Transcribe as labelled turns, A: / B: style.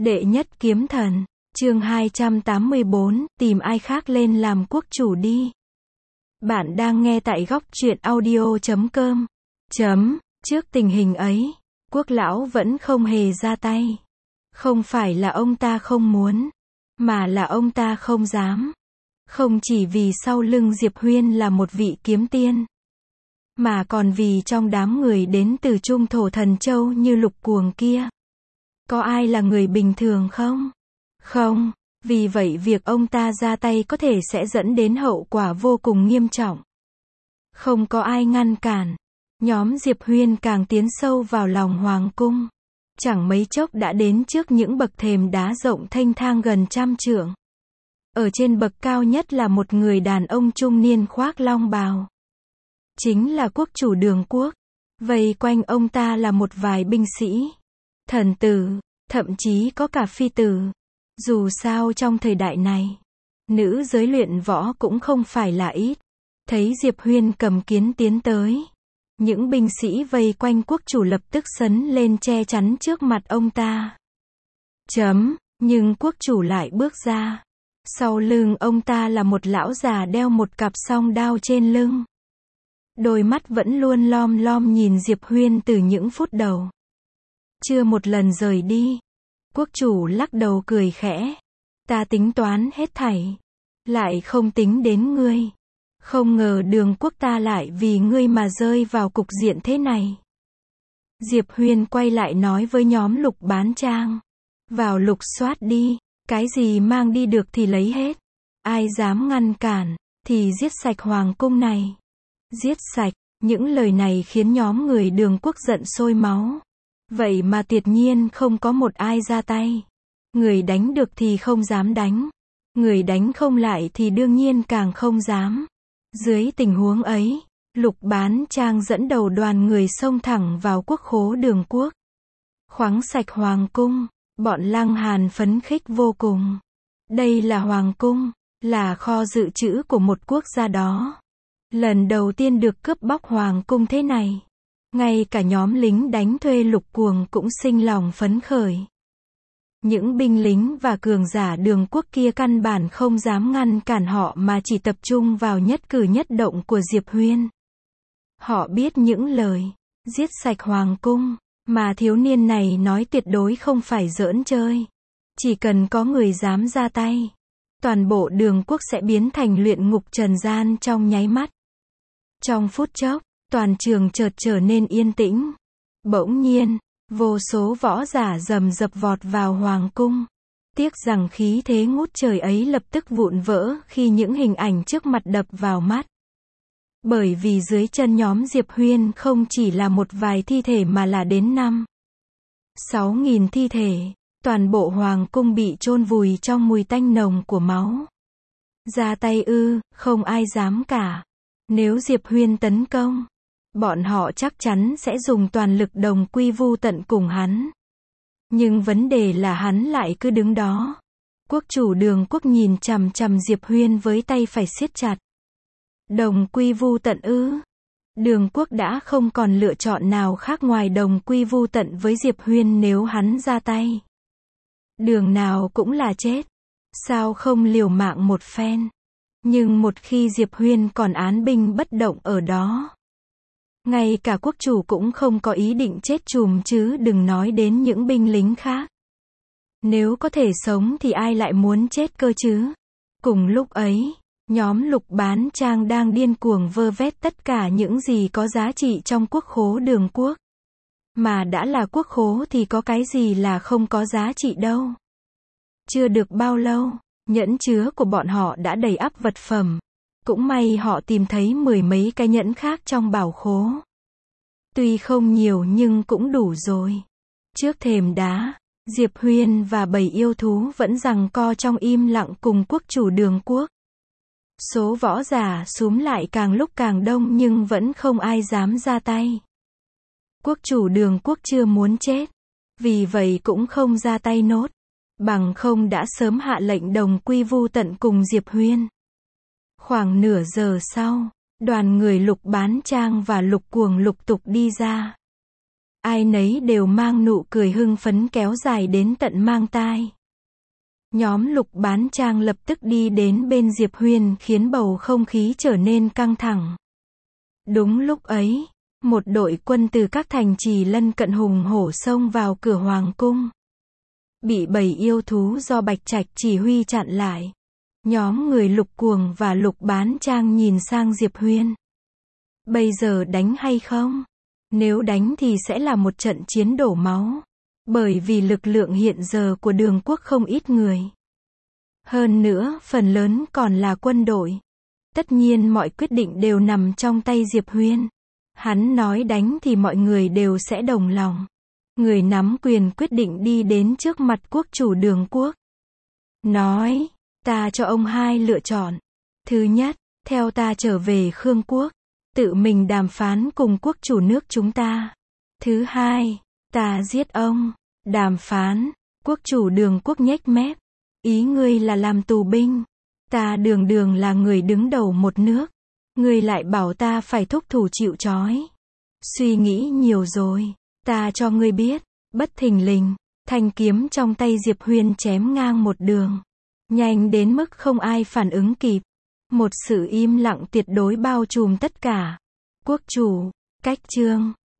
A: Đệ nhất kiếm thần, chương 284, tìm ai khác lên làm quốc chủ đi. Bạn đang nghe tại góc truyện audio.com. Trước tình hình ấy, quốc lão vẫn không hề ra tay. Không phải là ông ta không muốn, mà là ông ta không dám. Không chỉ vì sau lưng Diệp Huyên là một vị kiếm tiên, mà còn vì trong đám người đến từ Trung Thổ Thần Châu như Lục Cuồng kia, có ai là người bình thường không? Không, vì vậy việc ông ta ra tay có thể sẽ dẫn đến hậu quả vô cùng nghiêm trọng. Không có ai ngăn cản, nhóm Diệp Huyên càng tiến sâu vào lòng hoàng cung. Chẳng mấy chốc đã đến trước những bậc thềm đá rộng thênh thang gần 100 trượng. Ở trên bậc cao nhất là một người đàn ông trung niên khoác long bào. Chính là quốc chủ Đường Quốc. Vây quanh ông ta là một vài binh sĩ, thần tử, thậm chí có cả phi tử. Dù sao trong thời đại này, nữ giới luyện võ cũng không phải là ít. Thấy Diệp Huyên cầm kiếm tiến tới, những binh sĩ vây quanh quốc chủ lập tức sấn lên che chắn trước mặt ông ta. Nhưng quốc chủ lại bước ra. Sau lưng ông ta là một lão già đeo một cặp song đao trên lưng. Đôi mắt vẫn luôn lom lom nhìn Diệp Huyên từ những phút đầu. Chưa một lần rời đi. Quốc chủ lắc đầu cười khẽ. Ta tính toán hết thảy, lại không tính đến ngươi. Không ngờ Đường Quốc ta lại vì ngươi mà rơi vào cục diện thế này. Diệp Huyên quay lại nói với nhóm Lục Bán Trang. Vào lục soát đi, cái gì mang đi được thì lấy hết. Ai dám ngăn cản, thì giết sạch hoàng cung này. Giết sạch, những lời này khiến nhóm người Đường Quốc giận sôi máu. Vậy mà tuyệt nhiên không có một ai ra tay. Người đánh được thì không dám đánh. Người đánh không lại thì đương nhiên càng không dám. Dưới tình huống ấy, Lục Bán Trang dẫn đầu đoàn người xông thẳng vào quốc khố Đường Quốc. Khoáng sạch hoàng cung, bọn Lăng Hàn phấn khích vô cùng. Đây là hoàng cung, là kho dự trữ của một quốc gia đó. Lần đầu tiên được cướp bóc hoàng cung thế này. Ngay cả nhóm lính đánh thuê Lục Cuồng cũng sinh lòng phấn khởi. Những binh lính và cường giả Đường Quốc kia căn bản không dám ngăn cản họ mà chỉ tập trung vào nhất cử nhất động của Diệp Huyên. Họ biết những lời giết sạch hoàng cung mà thiếu niên này nói tuyệt đối không phải giỡn chơi. Chỉ cần có người dám ra tay, toàn bộ Đường Quốc sẽ biến thành luyện ngục trần gian trong nháy mắt. Trong phút chốc, toàn trường chợt trở nên yên tĩnh. Bỗng nhiên, vô số võ giả rầm rập vọt vào hoàng cung. Tiếc rằng khí thế ngút trời ấy lập tức vụn vỡ khi những hình ảnh trước mặt đập vào mắt. Bởi vì dưới chân nhóm Diệp Huyên không chỉ là một vài thi thể mà là đến 5-6 nghìn thi thể. Toàn bộ hoàng cung bị chôn vùi trong mùi tanh nồng của máu. Ra tay ư, không ai dám cả. Nếu Diệp Huyên tấn công, bọn họ chắc chắn sẽ dùng toàn lực đồng quy vu tận cùng hắn. Nhưng vấn đề là hắn lại cứ đứng đó. Quốc chủ Đường Quốc nhìn chằm chằm Diệp Huyên với tay phải siết chặt. Đồng quy vu tận ư? Đường Quốc đã không còn lựa chọn nào khác ngoài đồng quy vu tận với Diệp Huyên nếu hắn ra tay. Đường nào cũng là chết. Sao không liều mạng một phen? Nhưng một khi Diệp Huyên còn án binh bất động ở đó, ngay cả quốc chủ cũng không có ý định chết chùm chứ đừng nói đến những binh lính khác. Nếu có thể sống thì ai lại muốn chết cơ chứ? Cùng lúc ấy, nhóm Lục Bán Trang đang điên cuồng vơ vét tất cả những gì có giá trị trong quốc khố Đường Quốc. Mà đã là quốc khố thì có cái gì là không có giá trị đâu. Chưa được bao lâu, nhẫn chứa của bọn họ đã đầy ắp vật phẩm. Cũng may họ tìm thấy 10 mấy cái nhẫn khác trong bảo khố. Tuy không nhiều nhưng cũng đủ rồi. Trước thềm đá, Diệp Huyên và bầy yêu thú vẫn giằng co trong im lặng cùng quốc chủ Đường Quốc. Số võ giả xúm lại càng lúc càng đông nhưng vẫn không ai dám ra tay. Quốc chủ Đường Quốc chưa muốn chết, vì vậy cũng không ra tay nốt. Bằng không đã sớm hạ lệnh đồng quy vu tận cùng Diệp Huyên. Khoảng nửa giờ sau, đoàn người Lục Bán Trang và Lục Cuồng lục tục đi ra. ai nấy đều mang nụ cười hưng phấn kéo dài đến tận mang tai. Nhóm Lục Bán Trang lập tức đi đến bên Diệp Huyền khiến bầu không khí trở nên căng thẳng. Đúng lúc ấy, một đội quân từ các thành trì lân cận hùng hổ xông vào cửa hoàng cung. Bị bầy yêu thú do Bạch Trạch chỉ huy chặn lại. Nhóm người Lục Cuồng và Lục Bán Trang nhìn sang Diệp Huyền. Bây giờ đánh hay không? Nếu đánh thì sẽ là một trận chiến đổ máu. Bởi vì lực lượng hiện giờ của Đường quốc không ít người. Hơn nữa, phần lớn còn là quân đội. Tất nhiên mọi quyết định đều nằm trong tay Diệp Huyền. Hắn nói đánh thì mọi người đều sẽ đồng lòng. Người nắm quyền quyết định đi đến trước mặt quốc chủ Đường quốc. Nói, ta cho ông hai lựa chọn. Thứ nhất, theo ta trở về Khương quốc. Tự mình đàm phán cùng quốc chủ nước chúng ta. Thứ hai, ta giết ông. Đàm phán, quốc chủ Đường quốc nhếch mép. Ý ngươi là làm tù binh. Ta Đường Đường là người đứng đầu một nước. Ngươi lại bảo ta phải thúc thủ chịu trói. Suy nghĩ nhiều rồi. Ta cho ngươi biết. Bất thình lình, thanh kiếm trong tay Diệp Huyền chém ngang một đường. Nhanh đến mức không ai phản ứng kịp. Một sự im lặng tuyệt đối bao trùm tất cả. Quốc chủ, cách chương.